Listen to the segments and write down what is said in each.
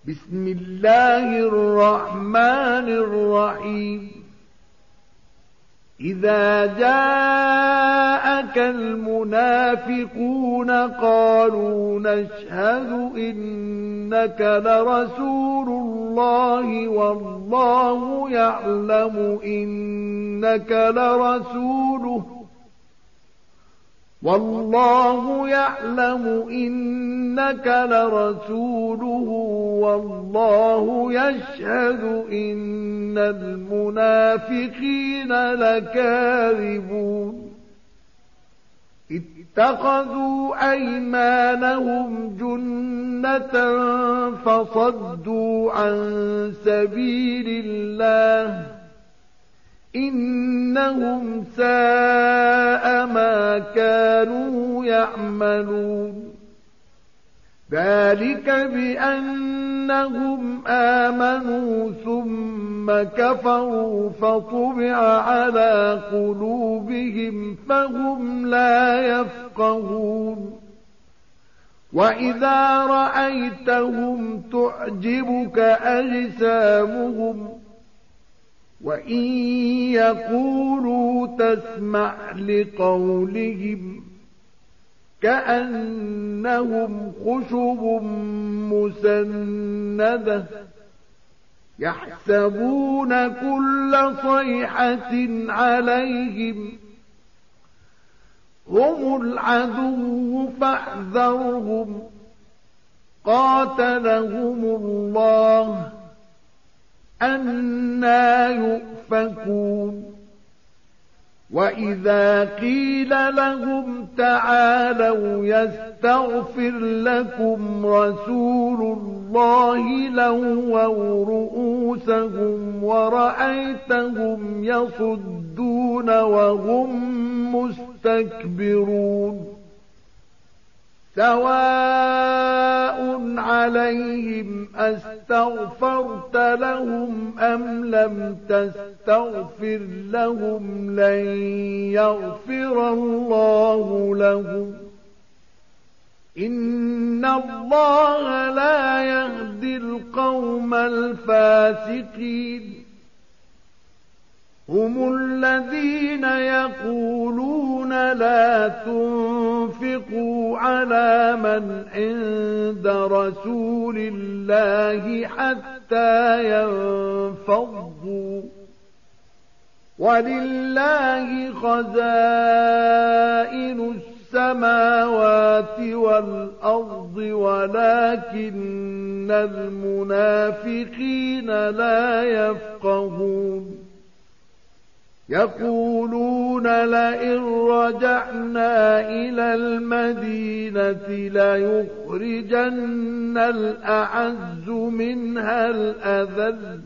بسم الله الرحمن الرحيم إذا جاءك المنافقون قالوا نشهد إنك لرسول الله والله يعلم إنك لرسوله والله يشهد إن المنافقين لكاذبون اتخذوا أيمانهم جنة فصدوا عن سبيل الله إنهم ساء ما كانوا يعملون ذلك بأنهم آمنوا ثم كفروا فطبع على قلوبهم فهم لا يفقهون وإذا رأيتهم تعجبك أجسامهم وإن يقولوا تسمع لقولهم كأنهم خشب مسندة يحسبون كل صيحة عليهم هم العدو فاحذرهم قاتلهم الله أنى يؤفكون وإذا قيل لهم تعالوا يستغفر لكم رسول الله لووا رؤوسهم ورأيتهم يصدون وهم مستكبرون سواء عليهم أستغفرت لهم أم لم تستغفر لهم لن يغفر الله لهم إن الله لا يهدي القوم الفاسقين هم الذين يقولون لا تنفقوا على من عند رسول الله حتى ينفضوا ولله خزائن السماوات والأرض ولكن المنافقين لا يفقهون يقولون لئن رجعنا إلى المدينة ليخرجن الأعز منها الأذل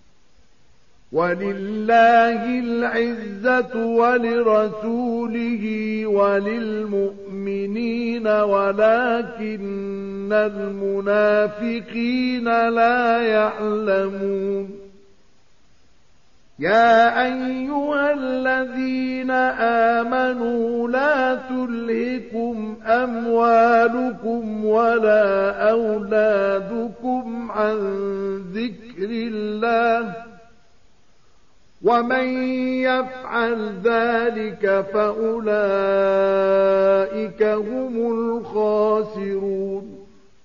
ولله العزة ولرسوله وللمؤمنين ولكن المنافقين لا يعلمون يا أيها الذين آمنوا لا تلهكم أموالكم ولا أولادكم عن ذكر الله ومن يفعل ذلك فأولئك هم الخاسرون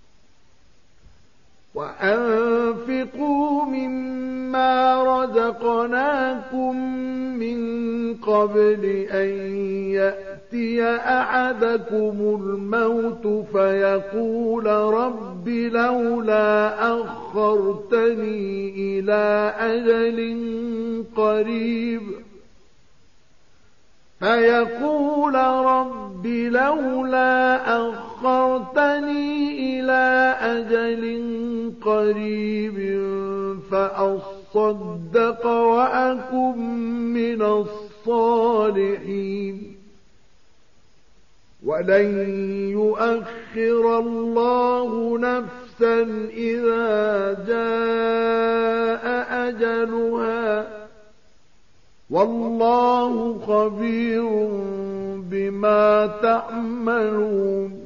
وأنفقوا مما رزقناكم من قبل أن يأتي أحدكم الموت فيقول رب لولا أخرتني إلى أجل قريب فأصدق وأكن من الصالحين ولن يؤخر الله نفسا إذا جاء أجلها والله خبير بما تعملون